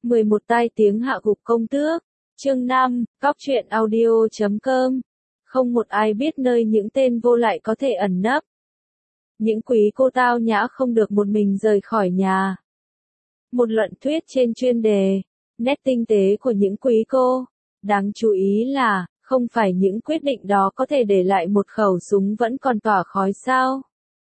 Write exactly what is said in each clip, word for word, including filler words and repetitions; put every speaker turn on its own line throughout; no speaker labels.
mười một tai tiếng hạ gục công tước. Chương năm, Cóc truyện audio chấm com. Không một ai biết nơi những tên vô lại có thể ẩn nấp. Những quý cô tao nhã không được một mình rời khỏi nhà. Một luận thuyết trên chuyên đề, nét tinh tế của những quý cô. Đáng chú ý là, không phải những quyết định đó có thể để lại một khẩu súng vẫn còn tỏa khói sao.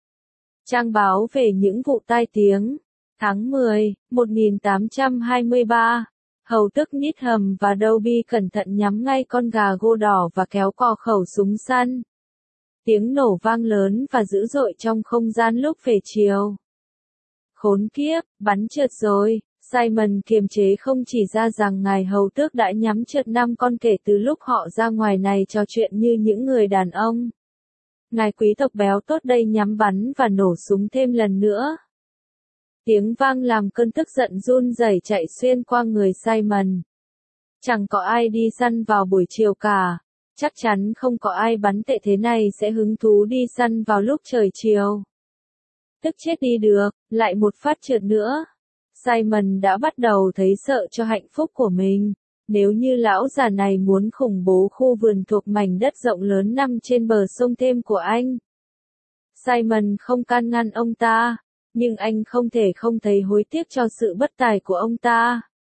Trang báo về những vụ tai tiếng. Tháng mười, một nghìn tám trăm hai mươi ba, hầu tước Needham và Dobby cẩn thận nhắm ngay con gà gô đỏ và kéo cò khẩu súng săn. Tiếng nổ vang lớn và dữ dội trong không gian lúc về chiều. Khốn kiếp, bắn trượt rồi. Simon kiềm chế không chỉ ra rằng ngài hầu tước đã nhắm trượt năm con kể từ lúc họ ra ngoài này trò chuyện như những người đàn ông. Ngài quý tộc béo tốt đây nhắm bắn và nổ súng thêm lần nữa. Tiếng vang làm cơn tức giận run rẩy chạy xuyên qua người Simon. Chẳng có ai đi săn vào buổi chiều cả. Chắc chắn không có ai bắn tệ thế này sẽ hứng thú đi săn vào lúc trời chiều. Tức chết đi được, lại một phát trượt nữa. Simon đã bắt đầu thấy sợ cho hạnh phúc của mình. Nếu như lão già này muốn khủng bố khu vườn thuộc mảnh đất rộng lớn nằm trên bờ sông Thêm của anh. Simon không can ngăn ông ta, nhưng anh không thể không thấy hối tiếc cho sự bất tài của ông ta.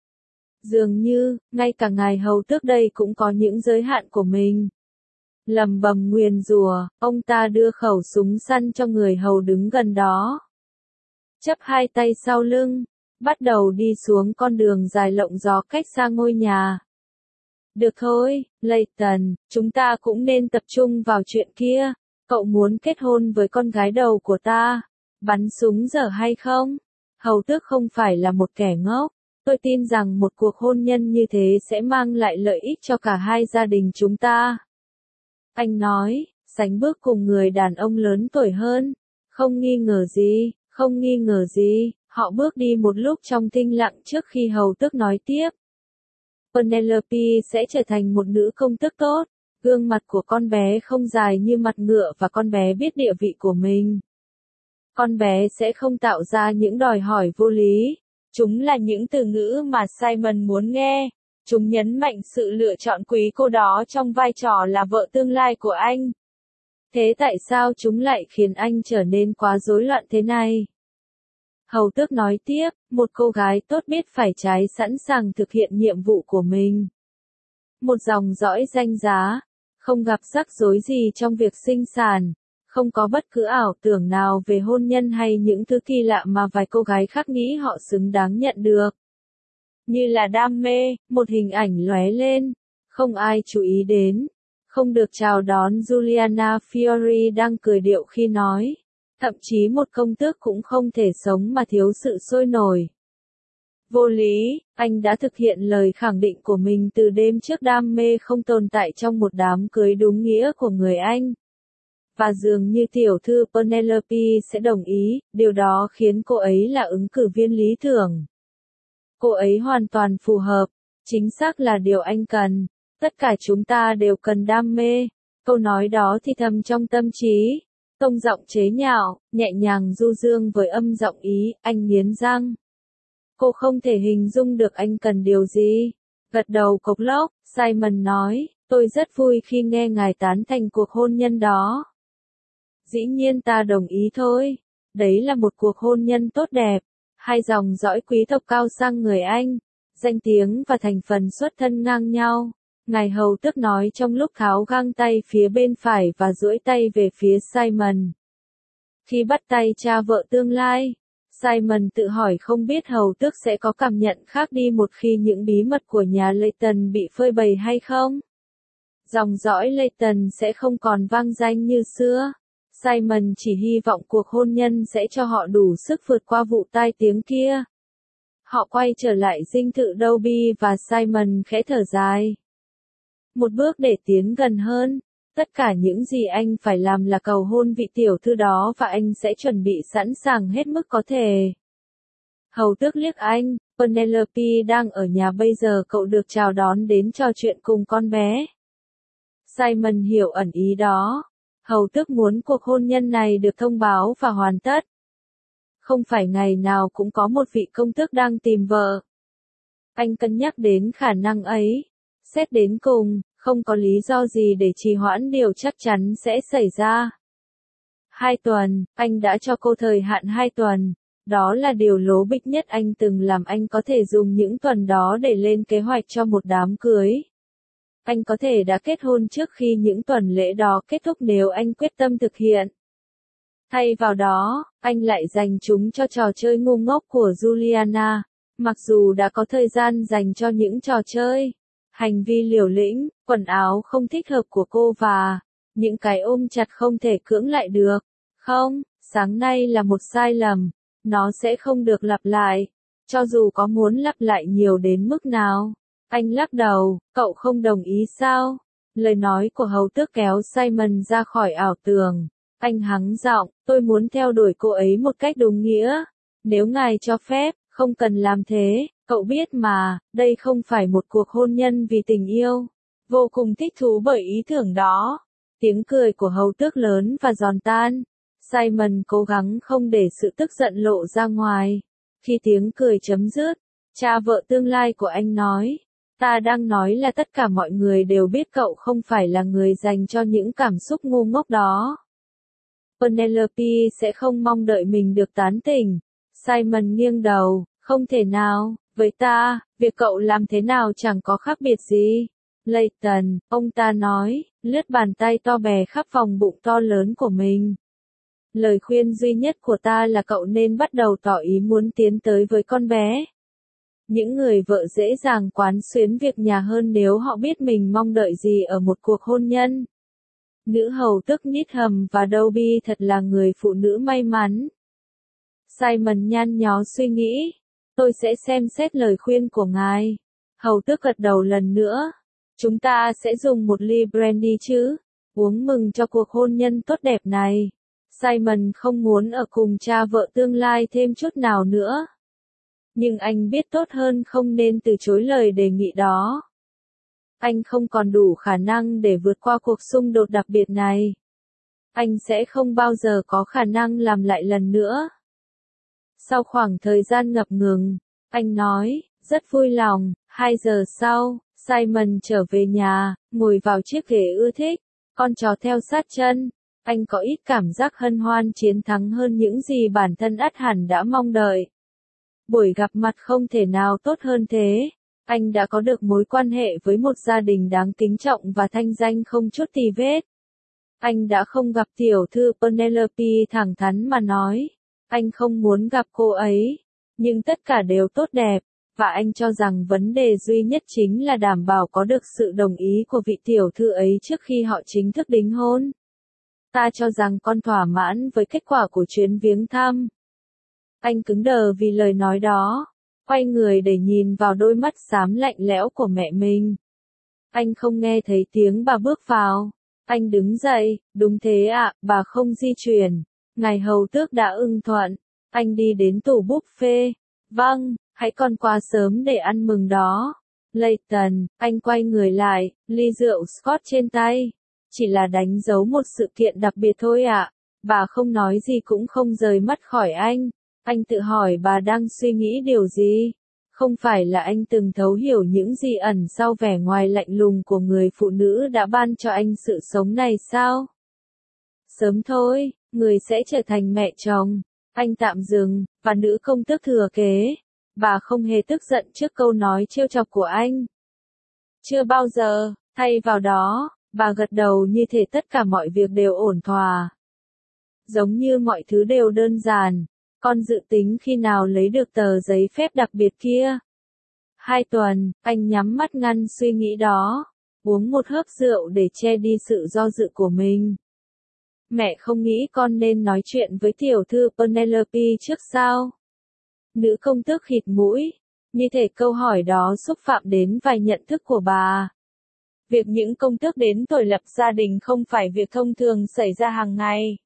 Dường như, ngay cả ngài hầu tước đây cũng có những giới hạn của mình. Lầm bầm nguyền rủa, ông ta đưa khẩu súng săn cho người hầu đứng gần đó. Chắp hai tay sau lưng, bắt đầu đi xuống con đường dài lộng gió cách xa ngôi nhà. Được thôi, Layton, chúng ta cũng nên tập trung vào chuyện kia. Cậu muốn kết hôn với con gái đầu của ta. Bắn súng dở hay không? Hầu tước không phải là một kẻ ngốc. Tôi tin rằng một cuộc hôn nhân như thế sẽ mang lại lợi ích cho cả hai gia đình chúng ta. Anh nói, sánh bước cùng người đàn ông lớn tuổi hơn. Không nghi ngờ gì, không nghi ngờ gì. Họ bước đi một lúc trong thinh lặng trước khi hầu tước nói tiếp. Penelope sẽ trở thành một nữ công tước tốt. Gương mặt của con bé không dài như mặt ngựa và con bé biết địa vị của mình. Con bé sẽ không tạo ra những đòi hỏi vô lý. Chúng là những từ ngữ mà Simon muốn nghe. Chúng nhấn mạnh sự lựa chọn quý cô đó trong vai trò là vợ tương lai của anh. Thế tại sao chúng lại khiến anh trở nên quá rối loạn thế này? Hầu tước nói tiếp, một cô gái tốt biết phải trái sẵn sàng thực hiện nhiệm vụ của mình. Một dòng dõi danh giá, không gặp rắc rối gì trong việc sinh sản, không có bất cứ ảo tưởng nào về hôn nhân hay những thứ kỳ lạ mà vài cô gái khác nghĩ họ xứng đáng nhận được. Như là đam mê, một hình ảnh lóe lên, không ai chú ý đến, không được chào đón Juliana Fiore đang cười điệu khi nói. Thậm chí một công tước cũng không thể sống mà thiếu sự sôi nổi. Vô lý, anh đã thực hiện lời khẳng định của mình từ đêm trước đam mê không tồn tại trong một đám cưới đúng nghĩa của người Anh. Và dường như tiểu thư Penelope sẽ đồng ý, điều đó khiến cô ấy là ứng cử viên lý tưởng. Cô ấy hoàn toàn phù hợp, chính xác là điều anh cần. Tất cả chúng ta đều cần đam mê. Câu nói đó thì thầm trong tâm trí. Tông giọng chế nhạo, nhẹ nhàng du dương với âm giọng ý, anh nghiến răng. Cô không thể hình dung được anh cần điều gì. Gật đầu cộc lốc, Simon nói, tôi rất vui khi nghe ngài tán thành cuộc hôn nhân đó. Dĩ nhiên ta đồng ý thôi. Đấy là một cuộc hôn nhân tốt đẹp. Hai dòng dõi quý tộc cao sang người Anh. Danh tiếng và thành phần xuất thân ngang nhau. Ngài hầu tước nói trong lúc tháo găng tay phía bên phải và duỗi tay về phía Simon. Khi bắt tay cha vợ tương lai, Simon tự hỏi không biết hầu tước sẽ có cảm nhận khác đi một khi những bí mật của nhà Layton bị phơi bày hay không. Dòng dõi Layton sẽ không còn vang danh như xưa. Simon chỉ hy vọng cuộc hôn nhân sẽ cho họ đủ sức vượt qua vụ tai tiếng kia. Họ quay trở lại dinh thự Dobby và Simon khẽ thở dài. Một bước để tiến gần hơn. Tất cả những gì anh phải làm là cầu hôn vị tiểu thư đó và anh sẽ chuẩn bị sẵn sàng hết mức có thể. Hầu tước liếc anh, Penelope đang ở nhà bây giờ cậu được chào đón đến trò chuyện cùng con bé. Simon hiểu ẩn ý đó. Hầu tước muốn cuộc hôn nhân này được thông báo và hoàn tất. Không phải ngày nào cũng có một vị công tước đang tìm vợ. Anh cân nhắc đến khả năng ấy. Xét đến cùng, không có lý do gì để trì hoãn điều chắc chắn sẽ xảy ra. Hai tuần, anh đã cho cô thời hạn hai tuần. Đó là điều lố bịch nhất anh từng làm. Anh có thể dùng những tuần đó để lên kế hoạch cho một đám cưới. Anh có thể đã kết hôn trước khi những tuần lễ đó kết thúc nếu anh quyết tâm thực hiện. Thay vào đó, anh lại dành chúng cho trò chơi ngu ngốc của Juliana. Mặc dù đã có thời gian dành cho những trò chơi, hành vi liều lĩnh, quần áo không thích hợp của cô và những cái ôm chặt không thể cưỡng lại được. Không, sáng nay là một sai lầm. Nó sẽ không được lặp lại. Cho dù có muốn lặp lại nhiều đến mức nào. Anh lắc đầu, cậu không đồng ý sao? Lời nói của hầu tước kéo Simon ra khỏi ảo tưởng. Anh hắng giọng, tôi muốn theo đuổi cô ấy một cách đúng nghĩa. Nếu ngài cho phép, không cần làm thế, cậu biết mà, đây không phải một cuộc hôn nhân vì tình yêu. Vô cùng thích thú bởi ý tưởng đó. Tiếng cười của hầu tước lớn và giòn tan. Simon cố gắng không để sự tức giận lộ ra ngoài. Khi tiếng cười chấm dứt, cha vợ tương lai của anh nói, ta đang nói là tất cả mọi người đều biết cậu không phải là người dành cho những cảm xúc ngu ngốc đó. Penelope sẽ không mong đợi mình được tán tỉnh. Simon nghiêng đầu, không thể nào, với ta, việc cậu làm thế nào chẳng có khác biệt gì. Layton, ông ta nói, lướt bàn tay to bè khắp vòng bụng to lớn của mình. Lời khuyên duy nhất của ta là cậu nên bắt đầu tỏ ý muốn tiến tới với con bé. Những người vợ dễ dàng quán xuyến việc nhà hơn nếu họ biết mình mong đợi gì ở một cuộc hôn nhân. Nữ hầu tước Needham và Dobby thật là người phụ nữ may mắn. Simon nhăn nhó suy nghĩ. Tôi sẽ xem xét lời khuyên của ngài. Hầu tước gật đầu lần nữa. Chúng ta sẽ dùng một ly brandy chứ? Uống mừng cho cuộc hôn nhân tốt đẹp này. Simon không muốn ở cùng cha vợ tương lai thêm chút nào nữa. Nhưng anh biết tốt hơn không nên từ chối lời đề nghị đó. Anh không còn đủ khả năng để vượt qua cuộc xung đột đặc biệt này. Anh sẽ không bao giờ có khả năng làm lại lần nữa. Sau khoảng thời gian ngập ngừng, anh nói, rất vui lòng. Hai giờ sau, Simon trở về nhà, ngồi vào chiếc ghế ưa thích, con chó theo sát chân. Anh có ít cảm giác hân hoan chiến thắng hơn những gì bản thân ắt hẳn đã mong đợi. Buổi gặp mặt không thể nào tốt hơn thế. Anh đã có được mối quan hệ với một gia đình đáng kính trọng và thanh danh không chút tì vết. Anh đã không gặp tiểu thư Penelope thẳng thắn mà nói. Anh không muốn gặp cô ấy. Nhưng tất cả đều tốt đẹp. Và anh cho rằng vấn đề duy nhất chính là đảm bảo có được sự đồng ý của vị tiểu thư ấy trước khi họ chính thức đính hôn. Ta cho rằng con thỏa mãn với kết quả của chuyến viếng thăm. Anh cứng đờ vì lời nói đó. Quay người để nhìn vào đôi mắt xám lạnh lẽo của mẹ mình. Anh không nghe thấy tiếng bà bước vào. Anh đứng dậy, đúng thế ạ, bà không di chuyển. Ngài hầu tước đã ưng thuận. Anh đi đến tủ buffet. Vâng, hãy còn quá sớm để ăn mừng đó. Layton, anh quay người lại, ly rượu Scotch trên tay. Chỉ là đánh dấu một sự kiện đặc biệt thôi ạ. Bà không nói gì cũng không rời mắt khỏi anh. Anh tự hỏi bà đang suy nghĩ điều gì? Không phải là anh từng thấu hiểu những gì ẩn sau vẻ ngoài lạnh lùng của người phụ nữ đã ban cho anh sự sống này sao? Sớm thôi, người sẽ trở thành mẹ chồng. Anh tạm dừng, và nữ công tước thừa kế. Bà không hề tức giận trước câu nói trêu chọc của anh. Chưa bao giờ, thay vào đó, bà gật đầu như thể tất cả mọi việc đều ổn thỏa. Giống như mọi thứ đều đơn giản. Con dự tính khi nào lấy được tờ giấy phép đặc biệt kia? Hai tuần, anh nhắm mắt ngăn suy nghĩ đó. Uống một hớp rượu để che đi sự do dự của mình. Mẹ không nghĩ con nên nói chuyện với tiểu thư Penelope trước sao? Nữ công tước khịt mũi. Như thể câu hỏi đó xúc phạm đến vài nhận thức của bà. Việc những công tước đến tuổi lập gia đình không phải việc thông thường xảy ra hàng ngày.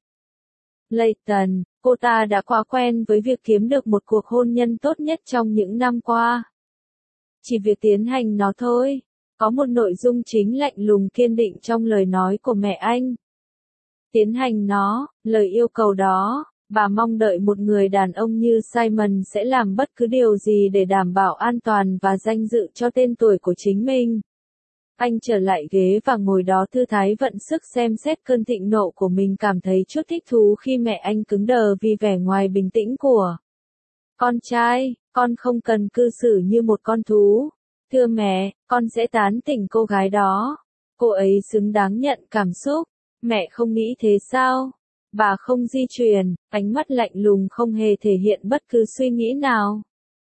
Layton, cô ta đã quá quen với việc kiếm được một cuộc hôn nhân tốt nhất trong những năm qua. Chỉ việc tiến hành nó thôi. Có một nội dung chính lạnh lùng kiên định trong lời nói của mẹ anh. Tiến hành nó, lời yêu cầu đó, Bà mong đợi một người đàn ông như Simon sẽ làm bất cứ điều gì để đảm bảo an toàn và danh dự cho tên tuổi của chính mình. Anh trở lại ghế và ngồi đó thư thái vận sức xem xét cơn thịnh nộ của mình, cảm thấy chút thích thú khi mẹ anh cứng đờ vì vẻ ngoài bình tĩnh của con trai. Con không cần cư xử như một con thú. Thưa mẹ, con sẽ tán tỉnh cô gái đó. Cô ấy xứng đáng nhận cảm xúc. Mẹ không nghĩ thế sao? Bà không di chuyển, ánh mắt lạnh lùng không hề thể hiện bất cứ suy nghĩ nào.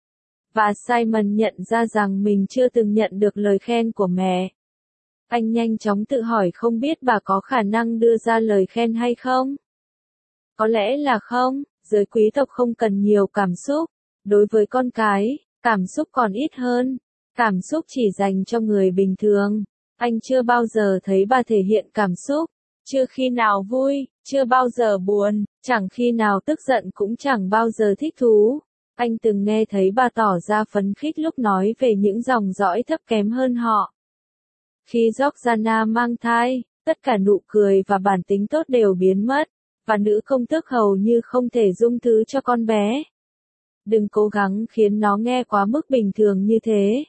Và Simon nhận ra rằng mình chưa từng nhận được lời khen của mẹ. Anh nhanh chóng tự hỏi không biết bà có khả năng đưa ra lời khen hay không? Có lẽ là không, giới quý tộc không cần nhiều cảm xúc. Đối với con cái, cảm xúc còn ít hơn. Cảm xúc chỉ dành cho người bình thường. Anh chưa bao giờ thấy bà thể hiện cảm xúc. Chưa khi nào vui, chưa bao giờ buồn, chẳng khi nào tức giận cũng chẳng bao giờ thích thú. Anh từng nghe thấy bà tỏ ra phấn khích lúc nói về những dòng dõi thấp kém hơn họ. Khi Georgiana mang thai, tất cả nụ cười và bản tính tốt đều biến mất, và nữ công tước hầu như không thể dung thứ cho con bé. Đừng cố gắng khiến nó nghe quá mức bình thường như thế.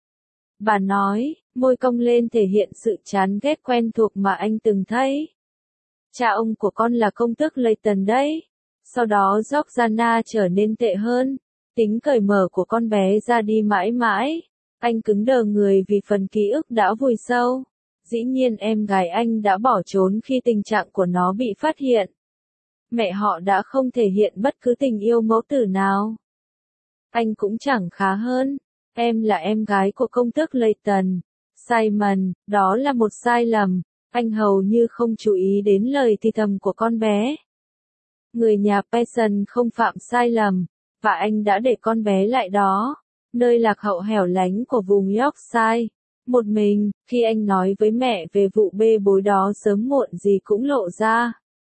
Bà nói, môi cong lên thể hiện sự chán ghét quen thuộc mà anh từng thấy. Cha ông của con là công tước Leighton đấy. Sau đó Georgiana trở nên tệ hơn. Tính cởi mở của con bé ra đi mãi mãi. Anh cứng đờ người vì phần ký ức đã vùi sâu. Dĩ nhiên em gái anh đã bỏ trốn khi tình trạng của nó bị phát hiện. Mẹ họ đã không thể hiện bất cứ tình yêu mẫu tử nào. Anh cũng chẳng khá hơn. Em là em gái của công tước Leighton. Simon, đó là một sai lầm. Anh hầu như không chú ý đến lời thì thầm của con bé. Người nhà Pearson không phạm sai lầm, và anh đã để con bé lại đó, nơi lạc hậu hẻo lánh của vùng Yorkshire, một mình. Khi anh nói với mẹ về vụ bê bối đó sớm muộn gì cũng lộ ra.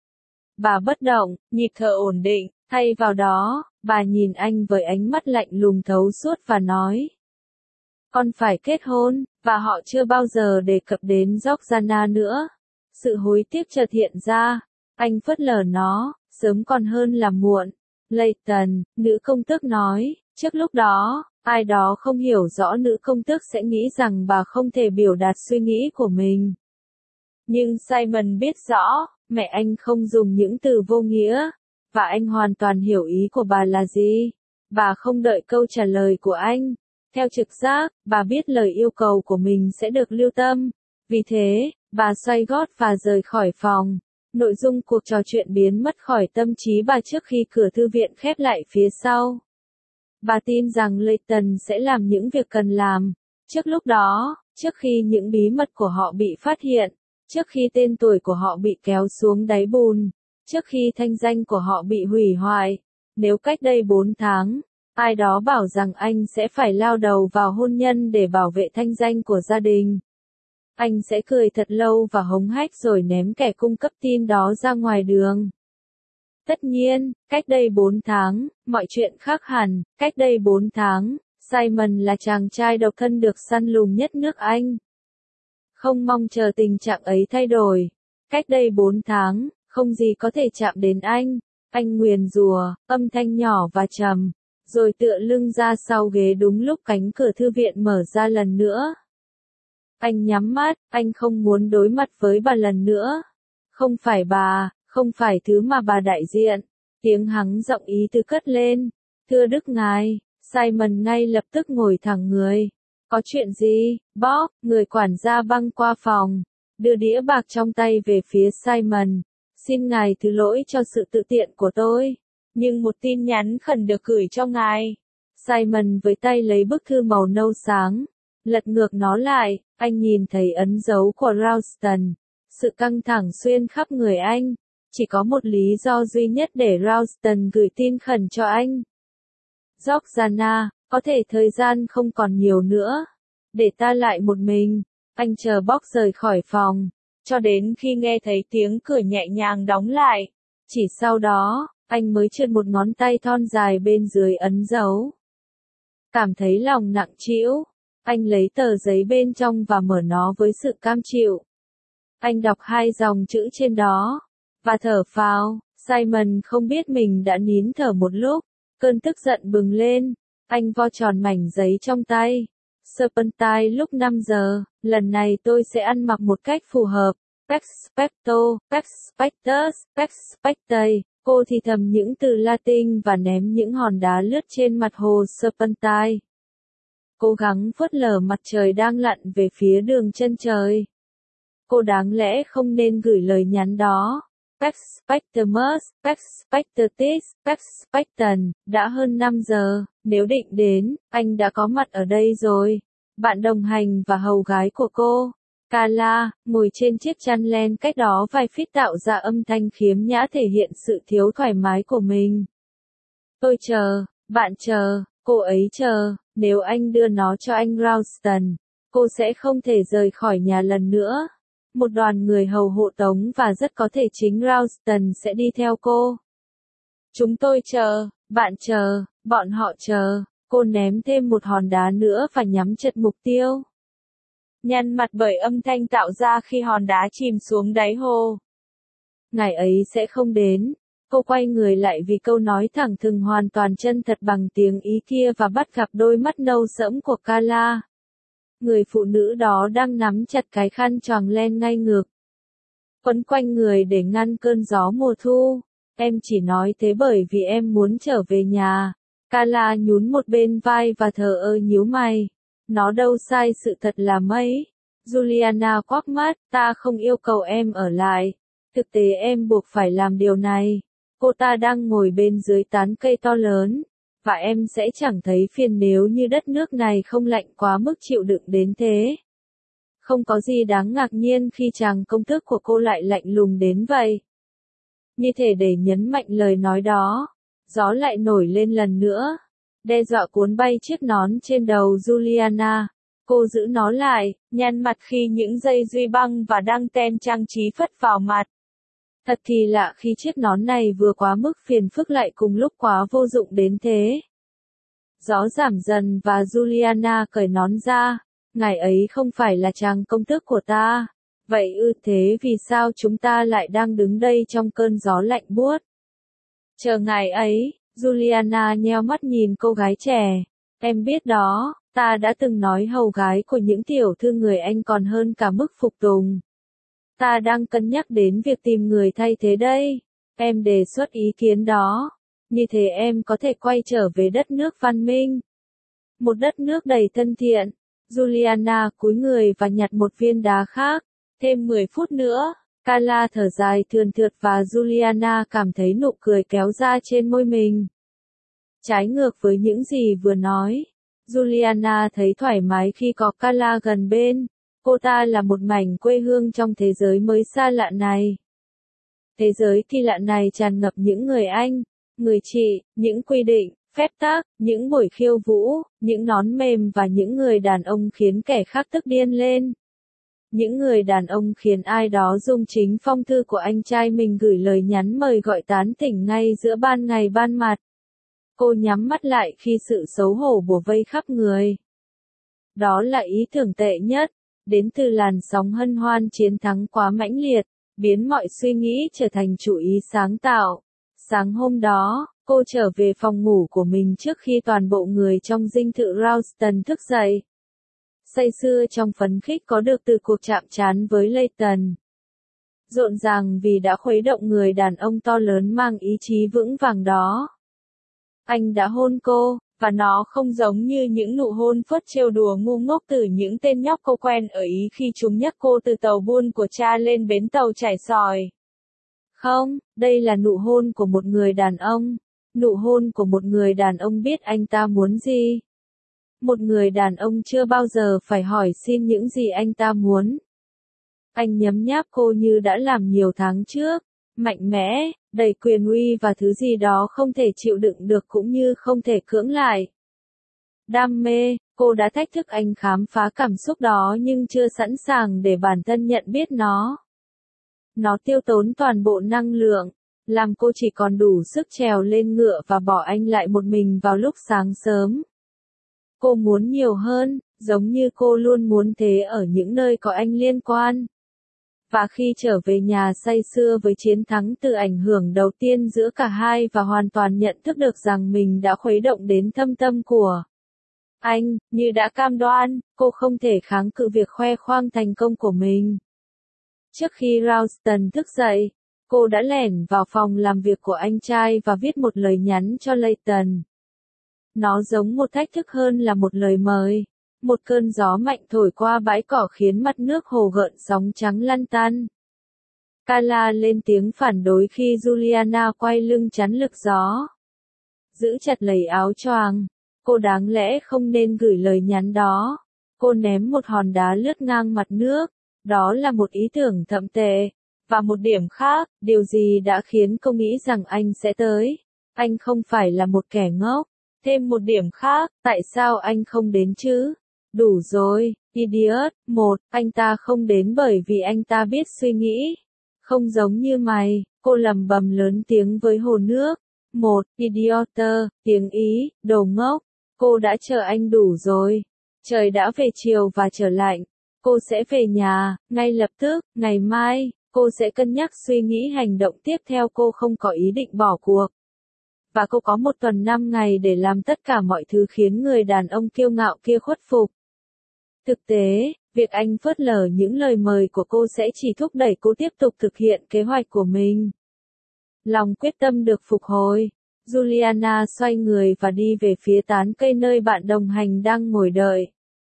Bà bất động, nhịp thở ổn định, thay vào đó, bà nhìn anh với ánh mắt lạnh lùng thấu suốt và nói. Con phải kết hôn, và họ chưa bao giờ đề cập đến Georgiana nữa. Sự hối tiếc chợt hiện ra, anh phớt lờ nó, sớm còn hơn là muộn. Leighton, nữ công tước nói, trước lúc đó, ai đó không hiểu rõ nữ công tước sẽ nghĩ rằng bà không thể biểu đạt suy nghĩ của mình. Nhưng Simon biết rõ, mẹ anh không dùng những từ vô nghĩa, và anh hoàn toàn hiểu ý của bà là gì. Bà không đợi câu trả lời của anh. Theo trực giác, bà biết lời yêu cầu của mình sẽ được lưu tâm. Vì thế, bà xoay gót và rời khỏi phòng. Nội dung cuộc trò chuyện biến mất khỏi tâm trí bà trước khi cửa thư viện khép lại phía sau. Bà tin rằng Leighton sẽ làm những việc cần làm. Trước lúc đó, trước khi những bí mật của họ bị phát hiện, trước khi tên tuổi của họ bị kéo xuống đáy bùn, trước khi thanh danh của họ bị hủy hoại. Nếu cách đây bốn tháng, ai đó bảo rằng anh sẽ phải lao đầu vào hôn nhân để bảo vệ thanh danh của gia đình, anh sẽ cười thật lâu và hống hách rồi ném kẻ cung cấp tin đó ra ngoài đường. Tất nhiên, cách đây bốn tháng, mọi chuyện khác hẳn. Cách đây bốn tháng, Simon là chàng trai độc thân được săn lùng nhất nước Anh. Không mong chờ tình trạng ấy thay đổi. Cách đây bốn tháng, không gì có thể chạm đến anh. Anh nguyền rủa, âm thanh nhỏ và trầm, rồi tựa lưng ra sau ghế đúng lúc cánh cửa thư viện mở ra lần nữa. Anh nhắm mắt, anh không muốn đối mặt với bà lần nữa. Không phải bà, không phải thứ mà bà đại diện. Tiếng hắng giọng ý tứ cất lên. Thưa Đức Ngài, Simon ngay lập tức ngồi thẳng người. Có chuyện gì, Bob? Người quản gia băng qua phòng, đưa đĩa bạc trong tay về phía Simon. Xin Ngài thứ lỗi cho sự tự tiện của tôi, nhưng một tin nhắn khẩn được gửi cho Ngài. Simon với tay lấy bức thư màu nâu sáng, lật ngược nó lại, anh nhìn thấy ấn dấu của Ralston. Sự căng thẳng xuyên khắp người anh. Chỉ có một lý do duy nhất để Ralston gửi tin khẩn cho anh. Georgiana, có thể thời gian không còn nhiều nữa. Để ta lại một mình. Anh chờ Bob rời khỏi phòng, cho đến khi nghe thấy tiếng cửa nhẹ nhàng đóng lại. Chỉ sau đó, anh mới trượt một ngón tay thon dài bên dưới ấn dấu. Cảm thấy lòng nặng trĩu, anh lấy tờ giấy bên trong và mở nó với sự cam chịu. Anh đọc hai dòng chữ trên đó, và thở phào. Simon không biết mình đã nín thở một lúc, cơn tức giận bừng lên, anh vo tròn mảnh giấy trong tay. Serpentine lúc năm giờ, lần này tôi sẽ ăn mặc một cách phù hợp. Pax Specto, Pax Spectus, Pax Spectae. Cô thì thầm những từ Latin và ném những hòn đá lướt trên mặt hồ Serpentine. Cố gắng phớt lờ mặt trời đang lặn về phía đường chân trời. Cô đáng lẽ không nên gửi lời nhắn đó. Pax Spectamus, Pax Spectatis, Pax Spectan, đã hơn năm giờ, nếu định đến, anh đã có mặt ở đây rồi. Bạn đồng hành và hầu gái của cô, Carla, ngồi trên chiếc chăn len cách đó vài feet tạo ra âm thanh khiếm nhã thể hiện sự thiếu thoải mái của mình. Tôi chờ, bạn chờ, cô ấy chờ, nếu anh đưa nó cho anh Ralston, cô sẽ không thể rời khỏi nhà lần nữa. Một đoàn người hầu hộ tống và rất có thể chính Ralston sẽ đi theo cô. Chúng tôi chờ, bạn chờ, bọn họ chờ, cô ném thêm một hòn đá nữa và nhắm chật mục tiêu. Nhăn mặt bởi âm thanh tạo ra khi hòn đá chìm xuống đáy hồ. Ngày ấy sẽ không đến. Cô quay người lại vì câu nói thẳng thừng hoàn toàn chân thật bằng tiếng Ý kia và bắt gặp đôi mắt nâu sẫm của Carla. Người phụ nữ đó đang nắm chặt cái khăn choàng len ngay ngược, quấn quanh người để ngăn cơn gió mùa thu. Em chỉ nói thế bởi vì em muốn trở về nhà. Carla nhún một bên vai và thờ ơ nhíu mày. Nó đâu sai sự thật là mấy. Juliana quắc mắt, ta không yêu cầu em ở lại. Thực tế em buộc phải làm điều này. Cô ta đang ngồi bên dưới tán cây to lớn. Và em sẽ chẳng thấy phiền nếu như đất nước này không lạnh quá mức chịu đựng đến thế. Không có gì đáng ngạc nhiên khi chàng công tước của cô lại lạnh lùng đến vậy. Như thể để nhấn mạnh lời nói đó, gió lại nổi lên lần nữa, đe dọa cuốn bay chiếc nón trên đầu Juliana. Cô giữ nó lại, nhăn mặt khi những dây duy băng và đăng ten trang trí phất vào mặt. Thật thì lạ khi chiếc nón này vừa quá mức phiền phức lại cùng lúc quá vô dụng đến thế. Gió giảm dần và Juliana cởi nón ra. Ngài ấy không phải là chàng công tước của ta. Vậy ư, thế vì sao chúng ta lại đang đứng đây trong cơn gió lạnh buốt? Chờ ngài ấy, Juliana nheo mắt nhìn cô gái trẻ. Em biết đó, ta đã từng nói hầu gái của những tiểu thư người Anh còn hơn cả mức phục tùng. Ta đang cân nhắc đến việc tìm người thay thế đây. Em đề xuất ý kiến đó. Như thế em có thể quay trở về đất nước văn minh. Một đất nước đầy thân thiện. Juliana cúi người và nhặt một viên đá khác. Thêm mười phút nữa, Carla thở dài thườn thượt và Juliana cảm thấy nụ cười kéo ra trên môi mình. Trái ngược với những gì vừa nói, Juliana thấy thoải mái khi có Carla gần bên. Cô ta là một mảnh quê hương trong thế giới mới xa lạ này. Thế giới kỳ lạ này tràn ngập những người Anh, người chị, những quy định, phép tắc, những buổi khiêu vũ, những nón mềm và những người đàn ông khiến kẻ khác tức điên lên. Những người đàn ông khiến ai đó dùng chính phong thư của anh trai mình gửi lời nhắn mời gọi tán tỉnh ngay giữa ban ngày ban mặt. Cô nhắm mắt lại khi sự xấu hổ bủa vây khắp người. Đó là ý tưởng tệ nhất, đến từ làn sóng hân hoan chiến thắng quá mãnh liệt, biến mọi suy nghĩ trở thành chủ ý sáng tạo. Sáng hôm đó, cô trở về phòng ngủ của mình trước khi toàn bộ người trong dinh thự Ralston thức dậy. Say sưa trong phấn khích có được từ cuộc chạm trán với Leighton. Rộn ràng vì đã khuấy động người đàn ông to lớn mang ý chí vững vàng đó. Anh đã hôn cô, và nó không giống như những nụ hôn phớt trêu đùa ngu ngốc từ những tên nhóc cô quen ở Ý khi chúng nhắc cô từ tàu buôn của cha lên bến tàu trải sòi. Không, đây là nụ hôn của một người đàn ông. Nụ hôn của một người đàn ông biết anh ta muốn gì. Một người đàn ông chưa bao giờ phải hỏi xin những gì anh ta muốn. Anh nhấm nháp cô như đã làm nhiều tháng trước, mạnh mẽ, đầy quyền uy và thứ gì đó không thể chịu đựng được cũng như không thể cưỡng lại. Đam mê, cô đã thách thức anh khám phá cảm xúc đó nhưng chưa sẵn sàng để bản thân nhận biết nó. Nó tiêu tốn toàn bộ năng lượng, làm cô chỉ còn đủ sức trèo lên ngựa và bỏ anh lại một mình vào lúc sáng sớm. Cô muốn nhiều hơn, giống như cô luôn muốn thế ở những nơi có anh liên quan. Và khi trở về nhà say sưa với chiến thắng từ ảnh hưởng đầu tiên giữa cả hai và hoàn toàn nhận thức được rằng mình đã khuấy động đến thâm tâm của anh, như đã cam đoan, cô không thể kháng cự việc khoe khoang thành công của mình. Trước khi Ralston thức dậy, cô đã lẻn vào phòng làm việc của anh trai và viết một lời nhắn cho Layton. Nó giống một thách thức hơn là một lời mời. Một cơn gió mạnh thổi qua bãi cỏ khiến mặt nước hồ gợn sóng trắng lăn tăn. Carla lên tiếng phản đối khi Juliana quay lưng chắn lực gió. Giữ chặt lấy áo choàng. Cô đáng lẽ không nên gửi lời nhắn đó. Cô ném một hòn đá lướt ngang mặt nước. Đó là một ý tưởng thậm tệ. Và một điểm khác, điều gì đã khiến cô nghĩ rằng anh sẽ tới? Anh không phải là một kẻ ngốc. Thêm một điểm khác, tại sao anh không đến chứ? Đủ rồi, idiot. Một, anh ta không đến bởi vì anh ta biết suy nghĩ. Không giống như mày, cô lầm bầm lớn tiếng với hồ nước. Một, idioter, tiếng Ý, đồ ngốc. Cô đã chờ anh đủ rồi. Trời đã về chiều và trở lạnh. Cô sẽ về nhà, ngay lập tức, ngày mai, cô sẽ cân nhắc suy nghĩ hành động tiếp theo. Cô không có ý định bỏ cuộc. Và cô có một tuần năm ngày để làm tất cả mọi thứ khiến người đàn ông kiêu ngạo kia khuất phục. Thực tế, việc anh phớt lờ những lời mời của cô sẽ chỉ thúc đẩy cô tiếp tục thực hiện kế hoạch của mình. Lòng quyết tâm được phục hồi. Juliana xoay người và đi về phía tán cây nơi bạn đồng hành đang ngồi đợi.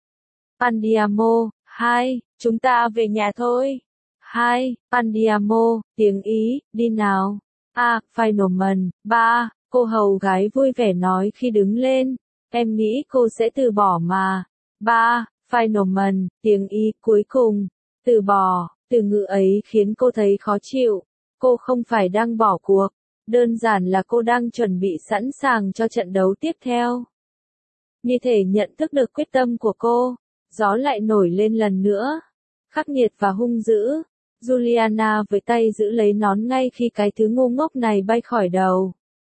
Andiamo, hai, chúng ta về nhà thôi. Hai, Andiamo, tiếng Ý, đi nào. À, Feynman, ba, cô hầu gái vui vẻ nói khi đứng lên. Em nghĩ cô sẽ từ bỏ mà. Ba, Feynman, tiếng Ý, cuối cùng. Từ bỏ, từ ngữ ấy khiến cô thấy khó chịu. Cô không phải đang bỏ cuộc. Đơn giản là cô đang chuẩn bị sẵn sàng cho trận đấu tiếp theo. Như thể nhận thức được quyết tâm của cô, gió lại nổi lên lần nữa. Khắc nghiệt và hung dữ. Juliana với tay giữ lấy nón ngay khi cái thứ ngu ngốc này bay khỏi đầu.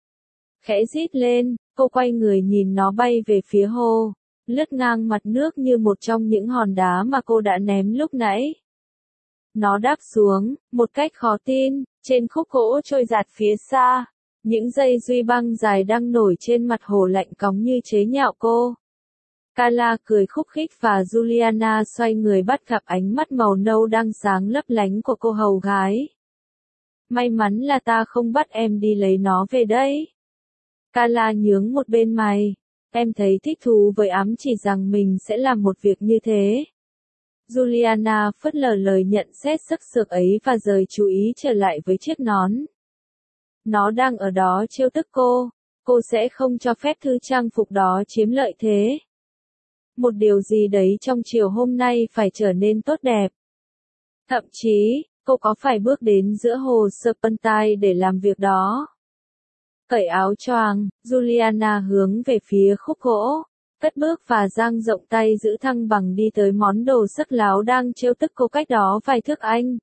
Khẽ rít lên, cô quay người nhìn nó bay về phía hồ, lướt ngang mặt nước như một trong những hòn đá mà cô đã ném lúc nãy. Nó đáp xuống, một cách khó tin, trên khúc gỗ trôi dạt phía xa. Những dây duy băng dài đang nổi trên mặt hồ lạnh cóng như chế nhạo cô. Carla cười khúc khích và Juliana xoay người bắt gặp ánh mắt màu nâu đang sáng lấp lánh của cô hầu gái. May mắn là ta không bắt em đi lấy nó về đấy. Carla nhướng một bên mày. Em thấy thích thú với ám chỉ rằng mình sẽ làm một việc như thế. Juliana phớt lờ lời nhận xét sức sược ấy và rời chú ý trở lại với chiếc nón. Nó đang ở đó trêu tức cô. Cô sẽ không cho phép thứ trang phục đó chiếm lợi thế. Một điều gì đấy trong chiều hôm nay phải trở nên tốt đẹp. Thậm chí, cô có phải bước đến giữa hồ Serpentine để làm việc đó. Cởi áo choàng, Juliana hướng về phía khúc gỗ, cất bước và dang rộng tay giữ thăng bằng đi tới món đồ sắc láo đang trêu tức cô cách đó vài thước anh.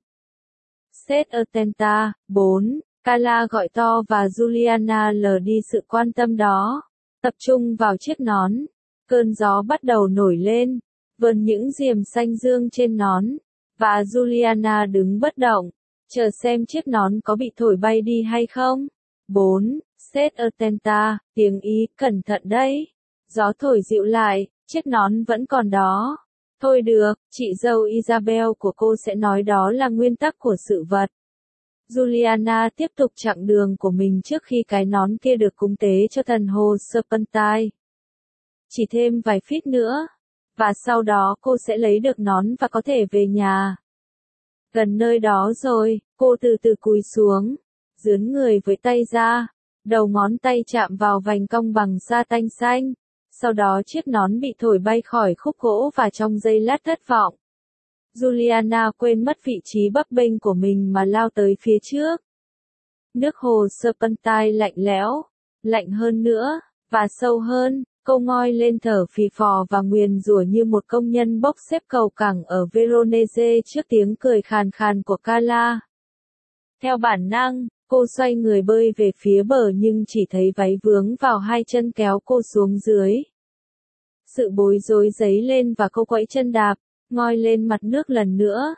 Set Atenta, bốn, Carla gọi to và Juliana lờ đi sự quan tâm đó. Tập trung vào chiếc nón. Cơn gió bắt đầu nổi lên, vờn những diềm xanh dương trên nón, và Juliana đứng bất động, chờ xem chiếc nón có bị thổi bay đi hay không. bốn. Set Atenta, tiếng Ý, cẩn thận đấy. Gió thổi dịu lại, chiếc nón vẫn còn đó. Thôi được, chị dâu Isabel của cô sẽ nói đó là nguyên tắc của sự vật. Juliana tiếp tục chặng đường của mình trước khi cái nón kia được cúng tế cho thần hồ Serpentine. Chỉ thêm vài feet nữa, và sau đó cô sẽ lấy được nón và có thể về nhà. Gần nơi đó rồi, cô từ từ cúi xuống, dướn người với tay ra, đầu ngón tay chạm vào vành cong bằng sa tanh xanh, sau đó chiếc nón bị thổi bay khỏi khúc gỗ và trong giây lát thất vọng. Juliana quên mất vị trí bấp bênh của mình mà lao tới phía trước. Nước hồ Serpentine lạnh lẽo, lạnh hơn nữa, và sâu hơn. Cô ngoi lên thở phì phò và nguyền rủa như một công nhân bốc xếp cầu cảng ở Veronese trước tiếng cười khàn khàn của Carla. Theo bản năng, cô xoay người bơi về phía bờ nhưng chỉ thấy váy vướng vào hai chân kéo cô xuống dưới. Sự bối rối dấy lên và cô quẫy chân đạp, ngoi lên mặt nước lần nữa.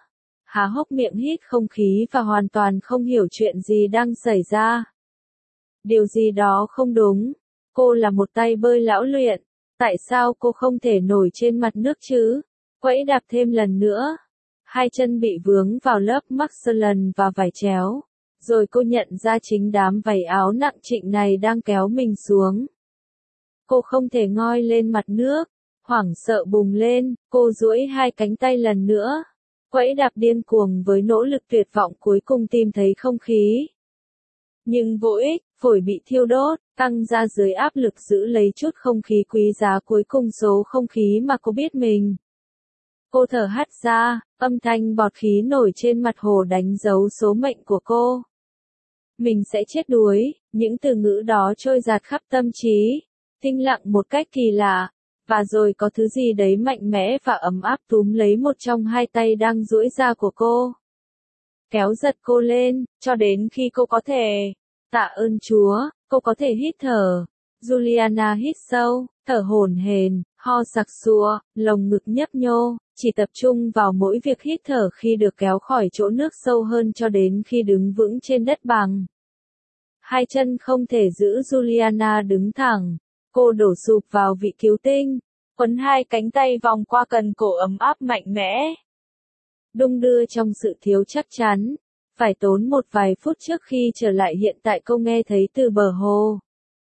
há hốc miệng hít không khí và hoàn toàn không hiểu chuyện gì đang xảy ra. Điều gì đó không đúng. Cô là một tay bơi lão luyện. Tại sao cô không thể nổi trên mặt nước chứ? Quẫy đạp thêm lần nữa. Hai chân bị vướng vào lớp Michelin và vải chéo. Rồi cô nhận ra chính đám váy áo nặng trĩu này đang kéo mình xuống. Cô không thể ngoi lên mặt nước. Hoảng sợ bùng lên, cô duỗi hai cánh tay lần nữa. Quẫy đạp điên cuồng với nỗ lực tuyệt vọng cuối cùng tìm thấy không khí. Nhưng vô ích, phổi bị thiêu đốt, tăng ra dưới áp lực giữ lấy chút không khí quý giá cuối cùng số không khí mà cô biết mình. Cô thở hắt ra, âm thanh bọt khí nổi trên mặt hồ đánh dấu số mệnh của cô. Mình sẽ chết đuối, những từ ngữ đó trôi dạt khắp tâm trí, tĩnh lặng một cách kỳ lạ. Và rồi có thứ gì đấy mạnh mẽ và ấm áp túm lấy một trong hai tay đang duỗi ra của cô. Kéo giật cô lên, cho đến khi cô có thể. Tạ ơn Chúa, cô có thể hít thở. Juliana hít sâu, thở hổn hển, ho sặc sụa, lồng ngực nhấp nhô, chỉ tập trung vào mỗi việc hít thở khi được kéo khỏi chỗ nước sâu hơn cho đến khi đứng vững trên đất bằng. Hai chân không thể giữ Juliana đứng thẳng. Cô đổ sụp vào vị cứu tinh, quấn hai cánh tay vòng qua cần cổ ấm áp mạnh mẽ. Đung đưa trong sự thiếu chắc chắn, phải tốn một vài phút trước khi trở lại hiện tại cô nghe thấy từ bờ hồ.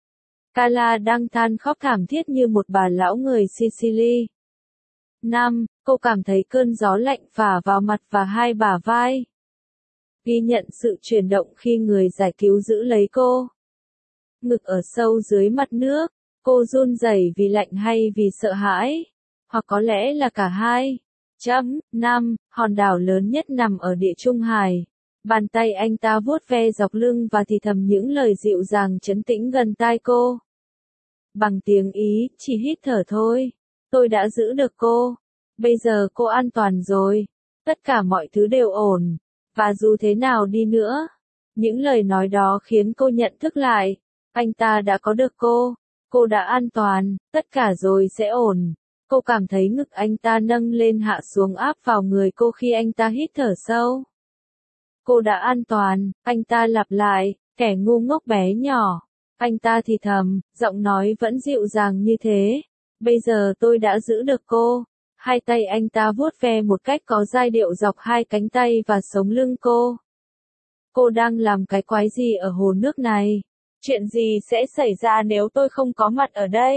Carla đang than khóc thảm thiết như một bà lão người Sicily. Năm, cô cảm thấy cơn gió lạnh phả vào mặt và hai bả vai. Ghi nhận sự chuyển động khi người giải cứu giữ lấy cô. Ngực ở sâu dưới mặt nước. Cô run rẩy vì lạnh hay vì sợ hãi? Hoặc có lẽ là cả hai. Chấm, năm, hòn đảo lớn nhất nằm ở Địa Trung Hải. Bàn tay anh ta vuốt ve dọc lưng và thì thầm những lời dịu dàng trấn tĩnh gần tai cô. Bằng tiếng Ý, chỉ hít thở thôi. Tôi đã giữ được cô. Bây giờ cô an toàn rồi. Tất cả mọi thứ đều ổn. Và dù thế nào đi nữa, những lời nói đó khiến cô nhận thức lại. Anh ta đã có được cô. Cô đã an toàn, tất cả rồi sẽ ổn. Cô cảm thấy ngực anh ta nâng lên hạ xuống áp vào người cô khi anh ta hít thở sâu. Cô đã an toàn, anh ta lặp lại, kẻ ngu ngốc bé nhỏ. Anh ta thì thầm, giọng nói vẫn dịu dàng như thế. Bây giờ tôi đã giữ được cô. Hai tay anh ta vuốt ve một cách có giai điệu dọc hai cánh tay và sống lưng cô. Cô đang làm cái quái gì ở hồ nước này? Chuyện gì sẽ xảy ra nếu tôi không có mặt ở đây?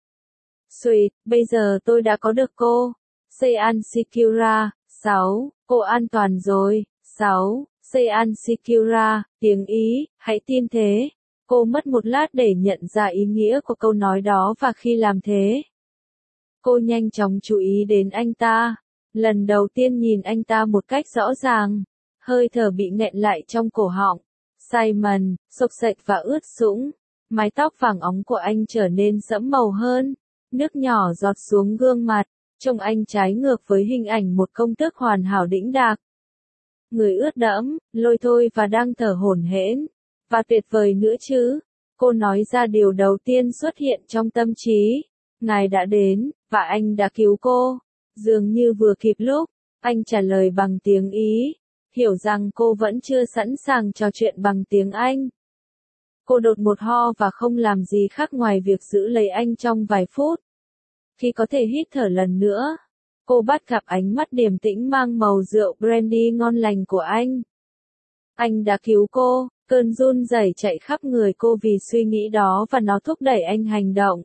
Sweet, bây giờ tôi đã có được cô. Seian Shikura, sáu, cô an toàn rồi. sáu, Seian Shikura, tiếng Ý, hãy tin thế. Cô mất một lát để nhận ra ý nghĩa của câu nói đó và khi làm thế, cô nhanh chóng chú ý đến anh ta. Lần đầu tiên nhìn anh ta một cách rõ ràng, hơi thở bị nghẹn lại trong cổ họng. Simon, xộc xệch và ướt sũng. Mái tóc vàng óng của anh trở nên sẫm màu hơn. Nước nhỏ giọt xuống gương mặt. Trông anh trái ngược với hình ảnh một công tước hoàn hảo đĩnh đạc. Người ướt đẫm, lôi thôi và đang thở hổn hển. Và tuyệt vời nữa chứ. Cô nói ra điều đầu tiên xuất hiện trong tâm trí. Ngài đã đến, và anh đã cứu cô. Dường như vừa kịp lúc, anh trả lời bằng tiếng Ý. Hiểu rằng cô vẫn chưa sẵn sàng trò chuyện bằng tiếng Anh. Cô đột một ho và không làm gì khác ngoài việc giữ lấy anh trong vài phút. Khi có thể hít thở lần nữa, cô bắt gặp ánh mắt điềm tĩnh mang màu rượu brandy ngon lành của anh. Anh đã cứu cô, cơn run rẩy chạy khắp người cô vì suy nghĩ đó và nó thúc đẩy anh hành động.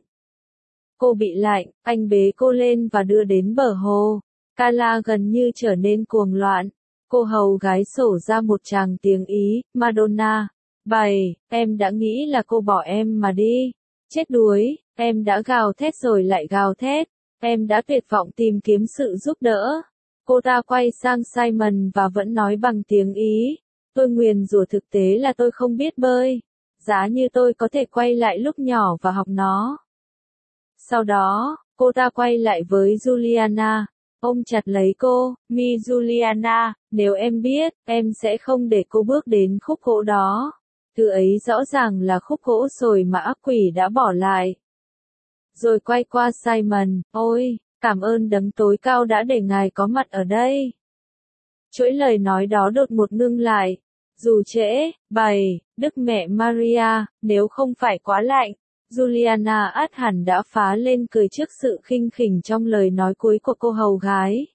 Cô bị lạnh, anh bế cô lên và đưa đến bờ hồ. Carla gần như trở nên cuồng loạn. Cô hầu gái sổ ra một tràng tiếng Ý, Madonna. Bảy, em đã nghĩ là cô bỏ em mà đi. Chết đuối, em đã gào thét rồi lại gào thét. Em đã tuyệt vọng tìm kiếm sự giúp đỡ. Cô ta quay sang Simon và vẫn nói bằng tiếng Ý. Tôi nguyền rủa thực tế là tôi không biết bơi. Giá như tôi có thể quay lại lúc nhỏ và học nó. Sau đó, cô ta quay lại với Juliana. Ôm chặt lấy cô, mi Juliana, nếu em biết, em sẽ không để cô bước đến khúc gỗ đó. Thứ ấy rõ ràng là khúc gỗ sồi mà ác quỷ đã bỏ lại. Rồi quay qua Simon, ôi, cảm ơn đấng tối cao đã để ngài có mặt ở đây. Chuỗi lời nói đó đột ngột ngưng lại. Dù trễ, bày, Đức Mẹ Maria, nếu không phải quá lạnh, Juliana ắt hẳn đã phá lên cười trước sự khinh khỉnh trong lời nói cuối của cô hầu gái.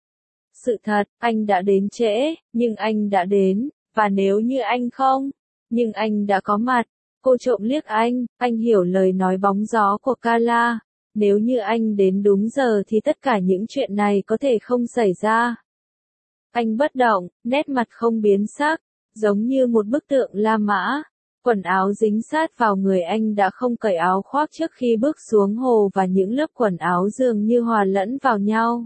Sự thật, anh đã đến trễ, nhưng anh đã đến, và nếu như anh không, nhưng anh đã có mặt. Cô trộm liếc anh, anh hiểu lời nói bóng gió của Carla. Nếu như anh đến đúng giờ thì tất cả những chuyện này có thể không xảy ra. Anh bất động, nét mặt không biến sắc, giống như một bức tượng La Mã. Quần áo dính sát vào người anh đã không cởi áo khoác trước khi bước xuống hồ và những lớp quần áo dường như hòa lẫn vào nhau.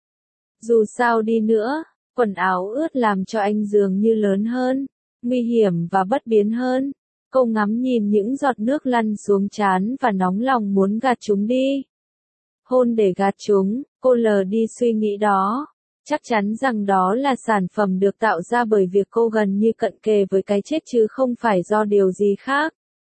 Dù sao đi nữa, quần áo ướt làm cho anh dường như lớn hơn, nguy hiểm và bất biến hơn. Cô ngắm nhìn những giọt nước lăn xuống trán và nóng lòng muốn gạt chúng đi. Hôn để gạt chúng, cô lờ đi suy nghĩ đó. Chắc chắn rằng đó là sản phẩm được tạo ra bởi việc cô gần như cận kề với cái chết chứ không phải do điều gì khác.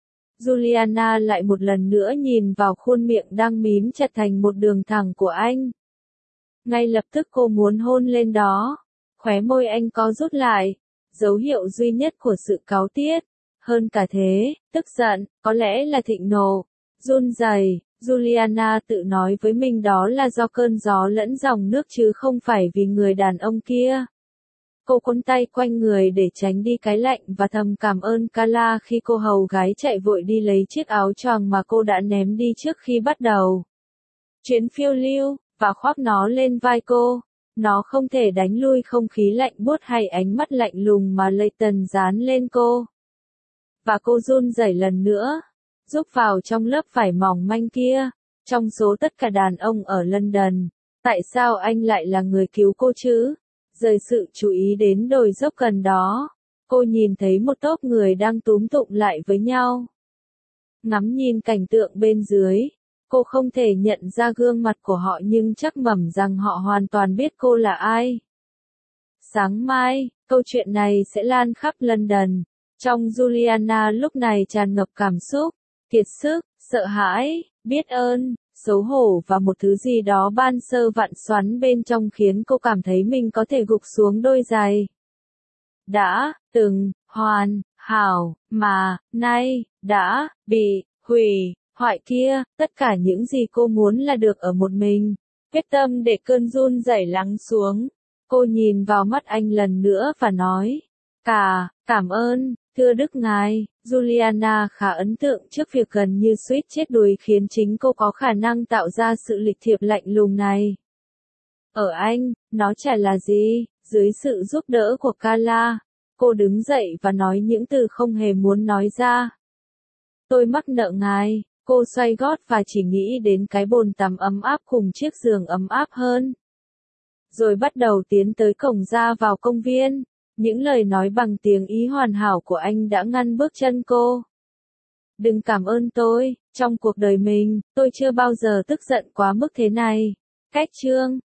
Juliana lại một lần nữa nhìn vào khuôn miệng đang mím chặt thành một đường thẳng của anh. Ngay lập tức cô muốn hôn lên đó. Khóe môi anh có rút lại, dấu hiệu duy nhất của sự cáu tiết. Hơn cả thế, tức giận, có lẽ là thịnh nộ, run rẩy. Juliana tự nói với mình đó là do cơn gió lẫn dòng nước chứ không phải vì người đàn ông kia. Cô quấn tay quanh người để tránh đi cái lạnh và thầm cảm ơn Carla khi cô hầu gái chạy vội đi lấy chiếc áo choàng mà cô đã ném đi trước khi bắt đầu chuyến phiêu lưu, và khoác nó lên vai cô. Nó không thể đánh lui không khí lạnh buốt hay ánh mắt lạnh lùng mà Leighton dán lên cô. Và cô run rẩy lần nữa, rúc vào trong lớp vải mỏng manh kia. Trong số tất cả đàn ông ở London, tại sao anh lại là người cứu cô chứ? Rời sự chú ý đến đồi dốc gần đó, cô nhìn thấy một tốp người đang túm tụm lại với nhau. Ngắm nhìn cảnh tượng bên dưới, cô không thể nhận ra gương mặt của họ nhưng chắc mẩm rằng họ hoàn toàn biết cô là ai. Sáng mai, câu chuyện này sẽ lan khắp London. Trong Juliana lúc này tràn ngập cảm xúc, kiệt sức, sợ hãi, biết ơn, xấu hổ và một thứ gì đó ban sơ vặn xoắn bên trong khiến cô cảm thấy mình có thể gục xuống đôi giày. Đã, từng, hoàn, hảo, mà, nay, đã, bị, hủy, hoại kia, tất cả những gì cô muốn là được ở một mình. Quyết tâm để cơn run rẩy lắng xuống. Cô nhìn vào mắt anh lần nữa và nói, cả, cảm ơn. Thưa Đức Ngài, Juliana khá ấn tượng trước việc gần như suýt chết đuối khiến chính cô có khả năng tạo ra sự lịch thiệp lạnh lùng này. Ở anh, nó chả là gì, dưới sự giúp đỡ của Carla, cô đứng dậy và nói những từ không hề muốn nói ra. Tôi mắc nợ ngài, cô xoay gót và chỉ nghĩ đến cái bồn tắm ấm áp cùng chiếc giường ấm áp hơn. Rồi bắt đầu tiến tới cổng ra vào công viên. Những lời nói bằng tiếng Ý hoàn hảo của anh đã ngăn bước chân cô. Đừng cảm ơn tôi, trong cuộc đời mình, tôi chưa bao giờ tức giận quá mức thế này. Cách chương